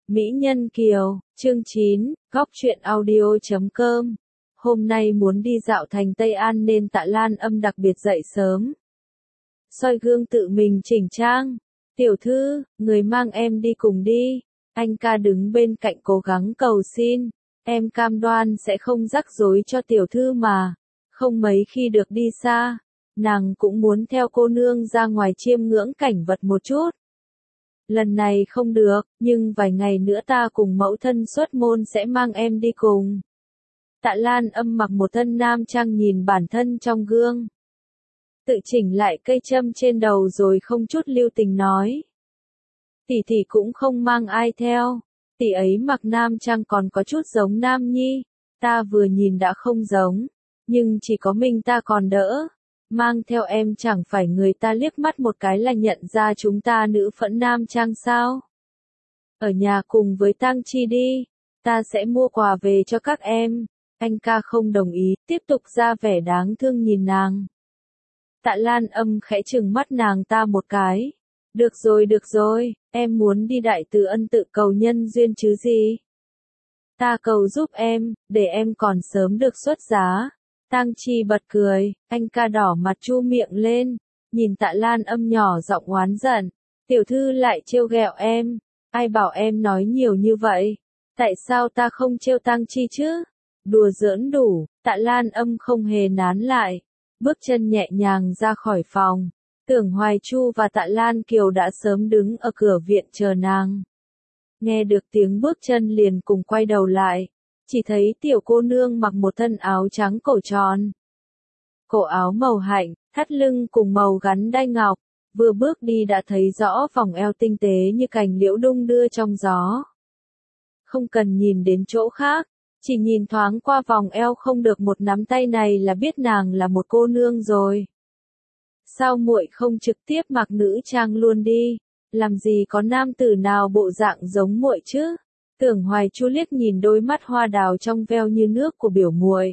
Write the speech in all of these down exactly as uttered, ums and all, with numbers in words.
Mỹ Nhân Kiều, chương chín, góc truyện audio chấm com. Hôm nay muốn đi dạo thành Tây An nên Tạ Lan Âm đặc biệt dậy sớm. Soi gương tự mình chỉnh trang. Tiểu thư, người mang em đi cùng đi. Anh ca đứng bên cạnh cố gắng cầu xin. Em cam đoan sẽ không rắc rối cho tiểu thư mà. Không mấy khi được đi xa. Nàng cũng muốn theo cô nương ra ngoài chiêm ngưỡng cảnh vật một chút. Lần này không được, nhưng vài ngày nữa ta cùng mẫu thân xuất môn sẽ mang em đi cùng. Tạ Lan Âm mặc một thân nam trang nhìn bản thân trong gương. Tự chỉnh lại cây châm trên đầu rồi không chút lưu tình nói. Tỷ tỷ cũng không mang ai theo. Tỷ ấy mặc nam trang còn có chút giống nam nhi. Ta vừa nhìn đã không giống. Nhưng chỉ có mình ta còn đỡ. Mang theo em chẳng phải người ta liếc mắt một cái là nhận ra chúng ta nữ phẫn nam trang sao? Ở nhà cùng với Tang Chi đi, ta sẽ mua quà về cho các em. Anh ca không đồng ý, tiếp tục ra vẻ đáng thương nhìn nàng. Tạ Lan Âm khẽ trừng mắt nàng ta một cái. Được rồi được rồi, em muốn đi Đại Từ Ân tự cầu nhân duyên chứ gì? Ta cầu giúp em, để em còn sớm được xuất giá. Tang Chi bật cười, anh ca đỏ mặt chu miệng lên, nhìn Tạ Lan Âm nhỏ giọng oán giận, tiểu thư lại trêu ghẹo em, ai bảo em nói nhiều như vậy, tại sao ta không trêu Tang Chi chứ, đùa giỡn đủ, Tạ Lan Âm không hề nán lại, bước chân nhẹ nhàng ra khỏi phòng, Tưởng Hoài Chu và Tạ Lan Kiều đã sớm đứng ở cửa viện chờ nàng. Nghe được tiếng bước chân liền cùng quay đầu lại. Chỉ thấy tiểu cô nương mặc một thân áo trắng cổ tròn. Cổ áo màu hạnh, thắt lưng cùng màu gắn đai ngọc, vừa bước đi đã thấy rõ vòng eo tinh tế như cành liễu đung đưa trong gió. Không cần nhìn đến chỗ khác, chỉ nhìn thoáng qua vòng eo không được một nắm tay này là biết nàng là một cô nương rồi. Sao muội không trực tiếp mặc nữ trang luôn đi, làm gì có nam tử nào bộ dạng giống muội chứ? Tưởng Hoài Chu liếc nhìn đôi mắt hoa đào trong veo như nước của biểu muội,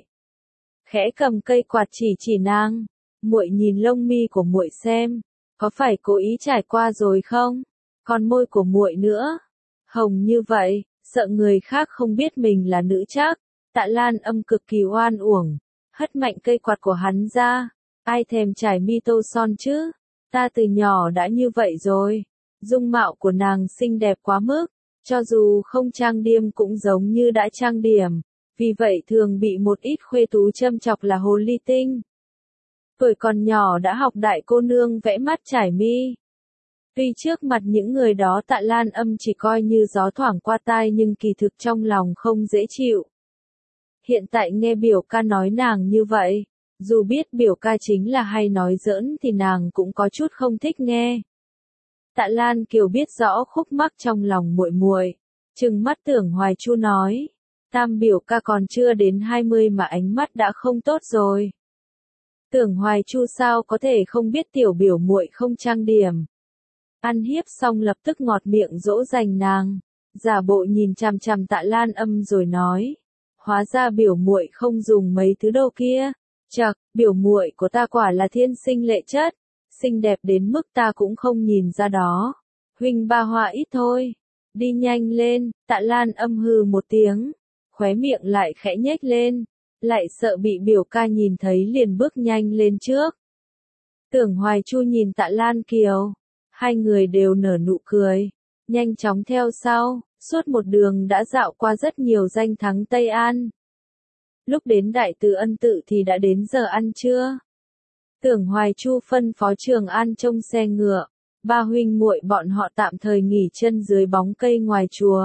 khẽ cầm cây quạt chỉ chỉ nàng, muội nhìn lông mi của muội xem, có phải cố ý trải qua rồi không? Còn môi của muội nữa, hồng như vậy, sợ người khác không biết mình là nữ chắc. Tạ Lan Âm cực kỳ oan uổng, hất mạnh cây quạt của hắn ra, ai thèm trải mi tô son chứ? Ta từ nhỏ đã như vậy rồi. Dung mạo của nàng xinh đẹp quá mức. Cho dù không trang điểm cũng giống như đã trang điểm, vì vậy thường bị một ít khuê tú châm chọc là hồ ly tinh. Tuổi còn nhỏ đã học đại cô nương vẽ mắt trải mi. Tuy trước mặt những người đó Tạ Lan Âm chỉ coi như gió thoảng qua tai nhưng kỳ thực trong lòng không dễ chịu. Hiện tại nghe biểu ca nói nàng như vậy, dù biết biểu ca chính là hay nói giỡn thì nàng cũng có chút không thích nghe. Tạ Lan Kiều biết rõ khúc mắc trong lòng muội muội, trừng mắt Tưởng Hoài Chu nói, tam biểu ca còn chưa đến hai mươi mà ánh mắt đã không tốt rồi. Tưởng Hoài Chu sao có thể không biết tiểu biểu muội không trang điểm. Ăn hiếp xong lập tức ngọt miệng dỗ dành nàng, giả bộ nhìn chằm chằm Tạ Lan Âm rồi nói, hóa ra biểu muội không dùng mấy thứ đồ kia, chậc, biểu muội của ta quả là thiên sinh lệ chất. Xinh đẹp đến mức ta cũng không nhìn ra đó. Huỳnh ba hoa ít thôi. Đi nhanh lên, Tạ Lan Âm hừ một tiếng. Khóe miệng lại khẽ nhếch lên. Lại sợ bị biểu ca nhìn thấy liền bước nhanh lên trước. Tưởng Hoài Chu nhìn Tạ Lan Kiều. Hai người đều nở nụ cười. Nhanh chóng theo sau, suốt một đường đã dạo qua rất nhiều danh thắng Tây An. Lúc đến Đại Từ Ân tự thì đã đến giờ ăn trưa. Tưởng Hoài Chu phân phó Trường An trông xe ngựa, ba huynh muội bọn họ tạm thời nghỉ chân dưới bóng cây ngoài chùa.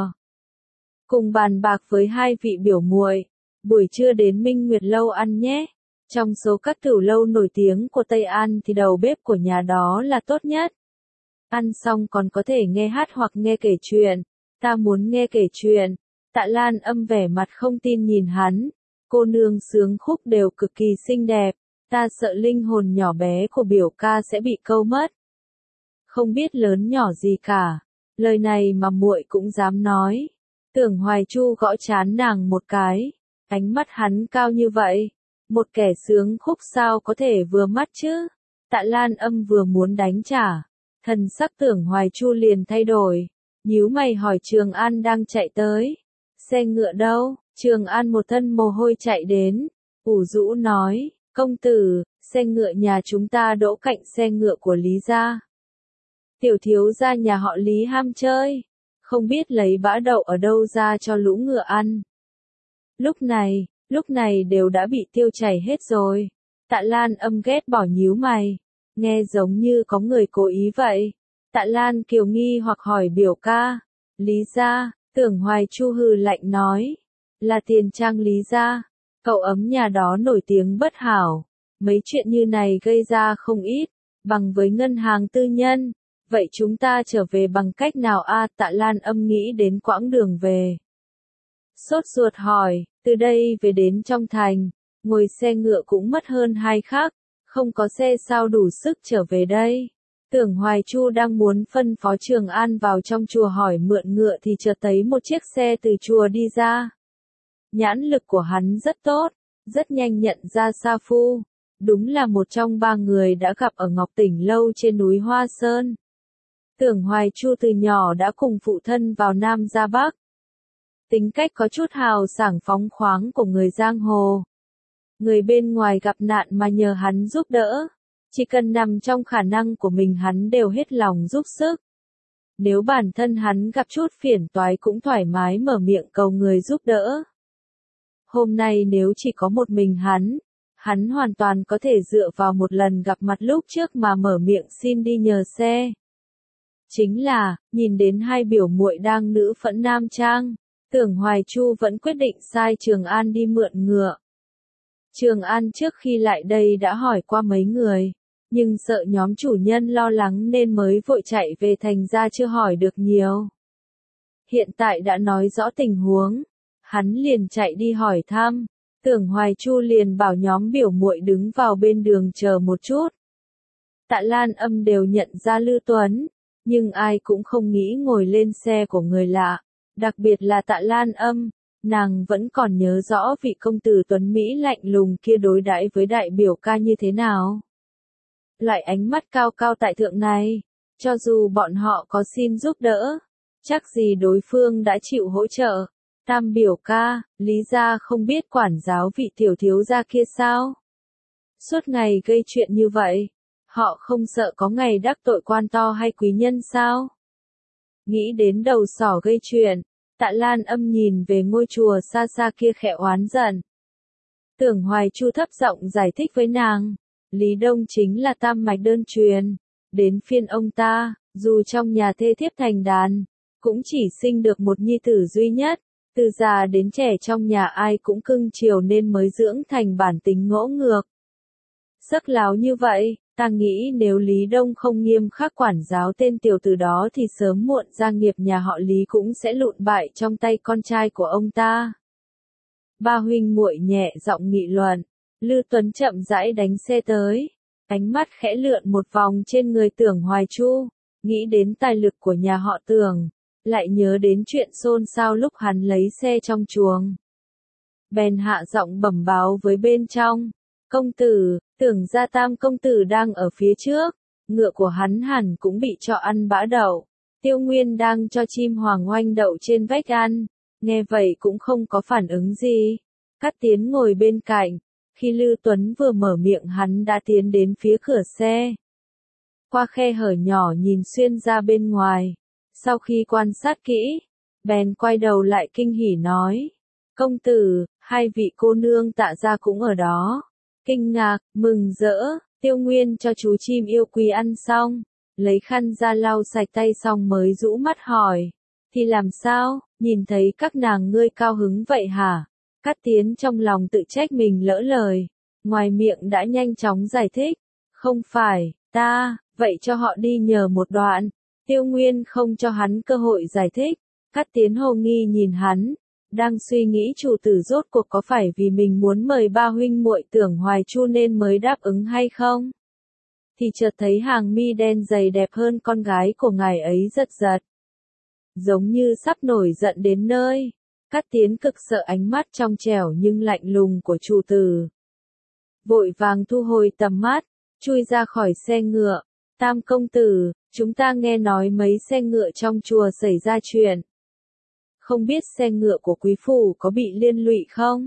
Cùng bàn bạc với hai vị biểu muội, buổi trưa đến Minh Nguyệt Lâu ăn nhé. Trong số các tửu lâu nổi tiếng của Tây An thì đầu bếp của nhà đó là tốt nhất. Ăn xong còn có thể nghe hát hoặc nghe kể chuyện. Ta muốn nghe kể chuyện. Tạ Lan Âm vẻ mặt không tin nhìn hắn. Cô nương sướng khúc đều cực kỳ xinh đẹp. Ta sợ linh hồn nhỏ bé của biểu ca sẽ bị câu mất. Không biết lớn nhỏ gì cả. Lời này mà muội cũng dám nói. Tưởng Hoài Chu gõ trán nàng một cái. Ánh mắt hắn cao như vậy. Một kẻ sướng khúc sao có thể vừa mắt chứ. Tạ Lan Âm vừa muốn đánh trả. Thần sắc Tưởng Hoài Chu liền thay đổi. nhíu mày hỏi Trường An đang chạy tới. Xe ngựa đâu? Trường An một thân mồ hôi chạy đến, ủ rũ nói, công tử, xe ngựa nhà chúng ta đỗ cạnh xe ngựa của Lý gia. Tiểu thiếu gia nhà họ Lý ham chơi, không biết lấy bã đậu ở đâu ra cho lũ ngựa ăn. Lúc này, lúc này đều đã bị tiêu chảy hết rồi. Tạ Lan Âm ghét bỏ nhíu mày, nghe giống như có người cố ý vậy. Tạ Lan Kiều nghi hoặc hỏi biểu ca, Lý gia, Tưởng Hoài Chu hừ lạnh nói, là tiền trang Lý gia, cậu ấm nhà đó nổi tiếng bất hảo, mấy chuyện như này gây ra không ít, bằng với ngân hàng tư nhân, vậy chúng ta trở về bằng cách nào a? Tạ Lan Âm nghĩ đến quãng đường về. Sốt ruột hỏi, từ đây về đến trong thành, ngồi xe ngựa cũng mất hơn hai khắc, không có xe sao đủ sức trở về đây. Tưởng Hoài Chu đang muốn phân phó Trường An vào trong chùa hỏi mượn ngựa thì chợt thấy một chiếc xe từ chùa đi ra. Nhãn lực của hắn rất tốt, rất nhanh nhận ra Sa Phu, đúng là một trong ba người đã gặp ở Ngọc Tỉnh Lâu trên núi Hoa Sơn. Tưởng Hoài Chu từ nhỏ đã cùng phụ thân vào Nam ra Bắc. Tính cách có chút hào sảng phóng khoáng của người giang hồ. Người bên ngoài gặp nạn mà nhờ hắn giúp đỡ. Chỉ cần nằm trong khả năng của mình hắn đều hết lòng giúp sức. Nếu bản thân hắn gặp chút phiền toái cũng thoải mái mở miệng cầu người giúp đỡ. Hôm nay nếu chỉ có một mình hắn, hắn hoàn toàn có thể dựa vào một lần gặp mặt lúc trước mà mở miệng xin đi nhờ xe. Chính là, nhìn đến hai biểu muội đang nữ phẫn nam trang, Tưởng Hoài Chu vẫn quyết định sai Trường An đi mượn ngựa. Trường An trước khi lại đây đã hỏi qua mấy người, nhưng sợ nhóm chủ nhân lo lắng nên mới vội chạy về thành ra chưa hỏi được nhiều. Hiện tại đã nói rõ tình huống, hắn liền chạy đi hỏi thăm, Tưởng Hoài Chu liền bảo nhóm biểu muội đứng vào bên đường chờ một chút. Tạ Lan Âm đều nhận ra Lư Tuấn, nhưng ai cũng không nghĩ ngồi lên xe của người lạ, đặc biệt là Tạ Lan Âm, nàng vẫn còn nhớ rõ vị công tử Tuấn Mỹ lạnh lùng kia đối đãi với đại biểu ca như thế nào. Loại ánh mắt cao cao tại thượng này, cho dù bọn họ có xin giúp đỡ, chắc gì đối phương đã chịu hỗ trợ. Tam biểu ca, Lý gia không biết quản giáo vị tiểu thiếu gia kia sao? Suốt ngày gây chuyện như vậy, họ không sợ có ngày đắc tội quan to hay quý nhân sao? Nghĩ đến đầu sỏ gây chuyện, Tạ Lan Âm nhìn về ngôi chùa xa xa kia khẽ oán giận. Tưởng Hoài Chu thấp giọng giải thích với nàng, Lý Đông chính là tam mạch đơn truyền, đến phiên ông ta, dù trong nhà thê thiếp thành đàn, cũng chỉ sinh được một nhi tử duy nhất, từ già đến trẻ trong nhà ai cũng cưng chiều nên mới dưỡng thành bản tính ngỗ ngược. Sắc láo như vậy, ta nghĩ nếu Lý Đông không nghiêm khắc quản giáo tên tiểu tử đó thì sớm muộn gia nghiệp nhà họ Lý cũng sẽ lụn bại trong tay con trai của ông ta. Ba huynh muội nhẹ giọng nghị luận, Lư Tuấn chậm rãi đánh xe tới, ánh mắt khẽ lượn một vòng trên người Tưởng Hoài Chu, nghĩ đến tài lực của nhà họ Tưởng, lại nhớ đến chuyện xôn xao lúc hắn lấy xe trong chuồng. Bèn hạ giọng bẩm báo với bên trong, công tử, Tưởng gia tam công tử đang ở phía trước, ngựa của hắn hẳn cũng bị cho ăn bã đậu. Tiêu Nguyên đang cho chim hoàng oanh đậu trên vách ăn, nghe vậy cũng không có phản ứng gì. Cát Tiến ngồi bên cạnh, khi Lư Tuấn vừa mở miệng hắn đã tiến đến phía cửa xe. Qua khe hở nhỏ nhìn xuyên ra bên ngoài, sau khi quan sát kỹ, bèn quay đầu lại kinh hỉ nói, công tử, hai vị cô nương Tạ gia cũng ở đó. Kinh ngạc, mừng rỡ, Tiêu Nguyên cho chú chim yêu quý ăn xong, lấy khăn ra lau sạch tay xong mới rũ mắt hỏi, thì làm sao, nhìn thấy các nàng ngươi cao hứng vậy hả? Cát Tiến trong lòng tự trách mình lỡ lời, ngoài miệng đã nhanh chóng giải thích, không phải, ta, vậy cho họ đi nhờ một đoạn. Tiêu Nguyên không cho hắn cơ hội giải thích, Cát Tiến hồ nghi nhìn hắn, đang suy nghĩ chủ tử rốt cuộc có phải vì mình muốn mời ba huynh muội Tưởng Hoài Chu nên mới đáp ứng hay không? Thì chợt thấy hàng mi đen dày đẹp hơn con gái của ngài ấy giật giật. Giống như sắp nổi giận đến nơi, Cát Tiến cực sợ ánh mắt trong trẻo nhưng lạnh lùng của chủ tử. Vội vàng thu hồi tầm mắt, chui ra khỏi xe ngựa, tam công tử, Chúng ta nghe nói mấy xe ngựa trong chùa xảy ra chuyện. Không biết xe ngựa của quý phủ có bị liên lụy không?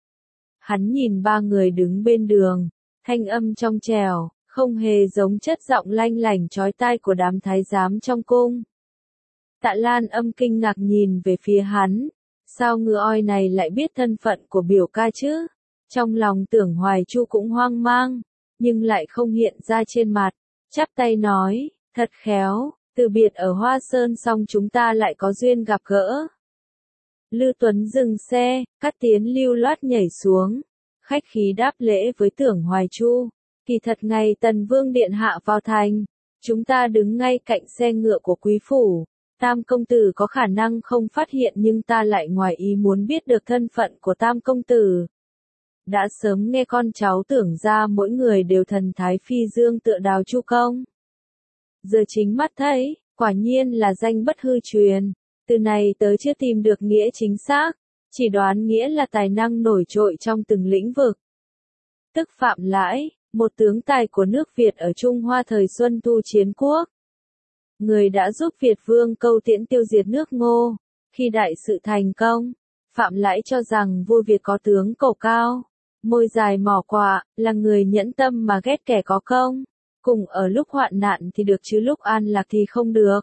Hắn nhìn ba người đứng bên đường, thanh âm trong trẻo, không hề giống chất giọng lanh lảnh chói tai của đám thái giám trong cung. Tạ Lan Âm kinh ngạc nhìn về phía hắn, sao ngựa oi này lại biết thân phận của biểu ca chứ? Trong lòng Tưởng Hoài Chu cũng hoang mang, nhưng lại không hiện ra trên mặt, chắp tay nói, thật khéo, từ biệt ở Hoa Sơn xong chúng ta lại có duyên gặp gỡ. Lư Tuấn dừng xe, Cát Tiến lưu loát nhảy xuống, khách khí đáp lễ với Tưởng Hoài Chu, kỳ thật ngày Tần Vương điện hạ vào thành, chúng ta đứng ngay cạnh xe ngựa của quý phủ, Tam công tử có khả năng không phát hiện nhưng ta lại ngoài ý muốn biết được thân phận của Tam công tử. Đã sớm nghe con cháu Tưởng ra mỗi người đều thần thái phi dương tựa Đào Chu Công. Giờ chính mắt thấy, quả nhiên là danh bất hư truyền. Từ này tớ chưa tìm được nghĩa chính xác, chỉ đoán nghĩa là tài năng nổi trội trong từng lĩnh vực. Tức Phạm Lãi, một tướng tài của nước Việt ở Trung Hoa thời Xuân Thu Chiến Quốc. Người đã giúp Việt Vương Câu Tiễn tiêu diệt nước Ngô. Khi đại sự thành công, Phạm Lãi cho rằng vua Việt có tướng cầu cao, môi dài mỏ quạ, là người nhẫn tâm mà ghét kẻ có công. Cùng ở lúc hoạn nạn thì được chứ lúc an lạc thì không được.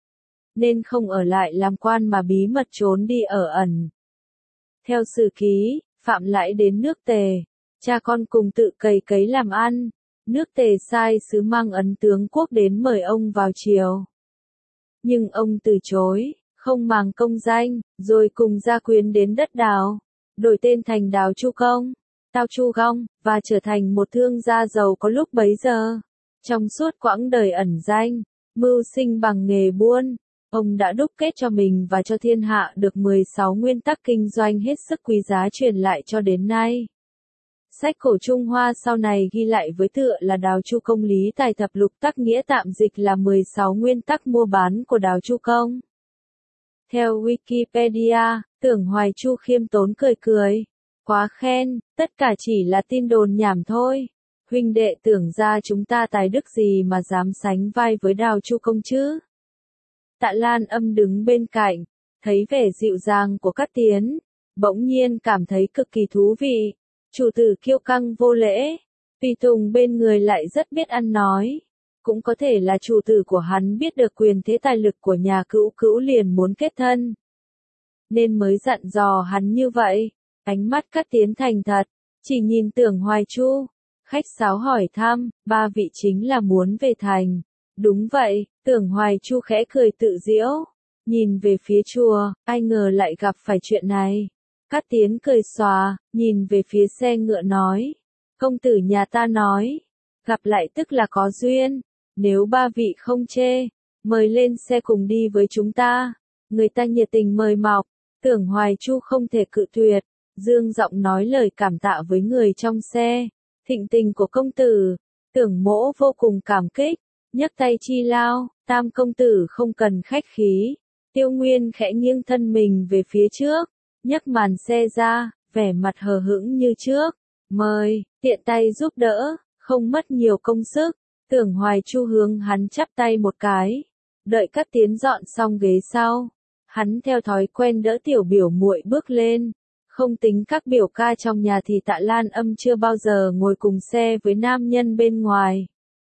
Nên không ở lại làm quan mà bí mật trốn đi ở ẩn. Theo sử ký, Phạm Lãi đến nước Tề, cha con cùng tự cày cấy làm ăn, nước Tề sai sứ mang ấn tướng quốc đến mời ông vào triều. Nhưng ông từ chối, không màng công danh, rồi cùng gia quyến đến đất Đào, đổi tên thành Đào Chu Công, Tao Chu Gong, và trở thành một thương gia giàu có lúc bấy giờ. Trong suốt quãng đời ẩn danh, mưu sinh bằng nghề buôn, ông đã đúc kết cho mình và cho thiên hạ được mười sáu nguyên tắc kinh doanh hết sức quý giá truyền lại cho đến nay. Sách cổ Trung Hoa sau này ghi lại với tựa là Đào Chu Công Lý Tài Thập Lục Tắc, nghĩa tạm dịch là mười sáu nguyên tắc mua bán của Đào Chu Công. Theo Wikipedia, Tưởng Hoài Chu khiêm tốn cười cười. Quá khen, tất cả chỉ là tin đồn nhảm thôi. Huynh đệ Tưởng ra chúng ta tài đức gì mà dám sánh vai với Đào Chu Công chứ? Tạ Lan Âm đứng bên cạnh, thấy vẻ dịu dàng của Cát Tiến, bỗng nhiên cảm thấy cực kỳ thú vị. Chủ tử kiêu căng vô lễ, tùy tùng bên người lại rất biết ăn nói. Cũng có thể là chủ tử của hắn biết được quyền thế tài lực của nhà cữu cữu liền muốn kết thân, nên mới dặn dò hắn như vậy. Ánh mắt Cát Tiến thành thật, chỉ nhìn Tưởng Hoài Chu, khách sáo hỏi thăm, ba vị chính là muốn về thành. Đúng vậy, Tưởng Hoài Chu khẽ cười tự giễu, nhìn về phía chùa, ai ngờ lại gặp phải chuyện này. Cát Tiến cười xòa, nhìn về phía xe ngựa nói, công tử nhà ta nói, gặp lại tức là có duyên, nếu ba vị không chê, mời lên xe cùng đi với chúng ta. Người ta nhiệt tình mời mọc, Tưởng Hoài Chu không thể cự tuyệt, dương giọng nói lời cảm tạ với người trong xe. Thịnh tình của công tử, Tưởng mỗ vô cùng cảm kích, nhấc tay chi lao, Tam công tử không cần khách khí. Tiêu Nguyên khẽ nghiêng thân mình về phía trước, nhấc màn xe ra, vẻ mặt hờ hững như trước. Mời, tiện tay giúp đỡ, không mất nhiều công sức. Tưởng Hoài Chu hướng hắn chắp tay một cái, đợi Cát Tiến dọn xong ghế sau, hắn theo thói quen đỡ tiểu biểu muội bước lên. Không tính các biểu ca trong nhà thì Tạ Lan Âm chưa bao giờ ngồi cùng xe với nam nhân bên ngoài.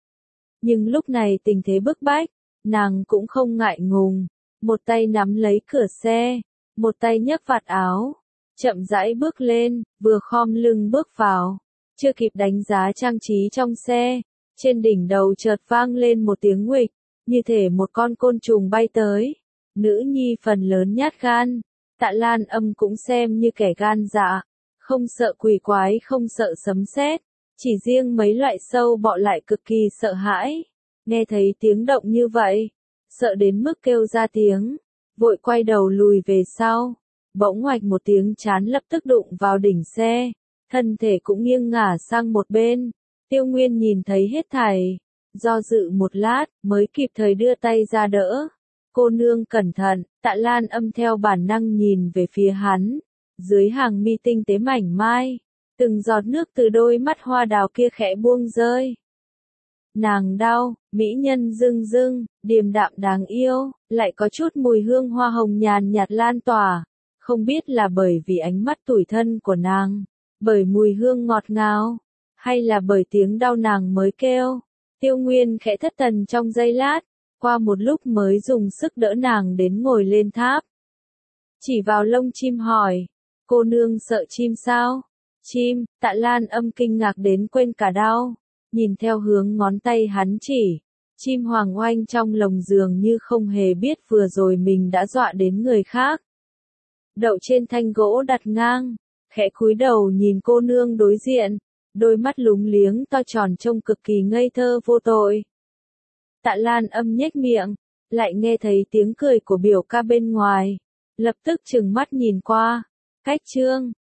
Nhưng lúc này tình thế bức bách, nàng cũng không ngại ngùng, một tay nắm lấy cửa xe, một tay nhấc vạt áo, chậm rãi bước lên, vừa khom lưng bước vào, chưa kịp đánh giá trang trí trong xe, trên đỉnh đầu chợt vang lên một tiếng nguịch, như thể một con côn trùng bay tới. Nữ nhi phần lớn nhát gan, Tạ Lan Âm cũng xem như kẻ gan dạ, không sợ quỷ quái, không sợ sấm sét, chỉ riêng mấy loại sâu bọ lại cực kỳ sợ hãi. Nghe thấy tiếng động như vậy, sợ đến mức kêu ra tiếng, vội quay đầu lùi về sau, bỗng ngoạch một tiếng chán lập tức đụng vào đỉnh xe, thân thể cũng nghiêng ngả sang một bên. Tiêu Nguyên nhìn thấy hết thảy, do dự một lát, mới kịp thời đưa tay ra đỡ. Cô nương cẩn thận, Tạ Lan Âm theo bản năng nhìn về phía hắn, dưới hàng mi tinh tế mảnh mai, từng giọt nước từ đôi mắt hoa đào kia khẽ buông rơi. Nàng đau, mỹ nhân dưng dưng, điềm đạm đáng yêu, lại có chút mùi hương hoa hồng nhàn nhạt lan tỏa. Không biết là bởi vì ánh mắt tủi thân của nàng, bởi mùi hương ngọt ngào, hay là bởi tiếng đau nàng mới kêu. Tiêu Nguyên khẽ thất thần trong giây lát, qua một lúc mới dùng sức đỡ nàng đến ngồi lên tháp. Chỉ vào lông chim hỏi, cô nương sợ chim sao? Chim, Tạ Lan Âm kinh ngạc đến quên cả đau, nhìn theo hướng ngón tay hắn chỉ, chim hoàng oanh trong lồng giường như không hề biết vừa rồi mình đã dọa đến người khác. Đậu trên thanh gỗ đặt ngang, khẽ cúi đầu nhìn cô nương đối diện, đôi mắt lúng liếng to tròn trông cực kỳ ngây thơ vô tội. Tạ Lan Âm nhếch miệng, lại nghe thấy tiếng cười của biểu ca bên ngoài, lập tức trừng mắt nhìn qua, cách chương.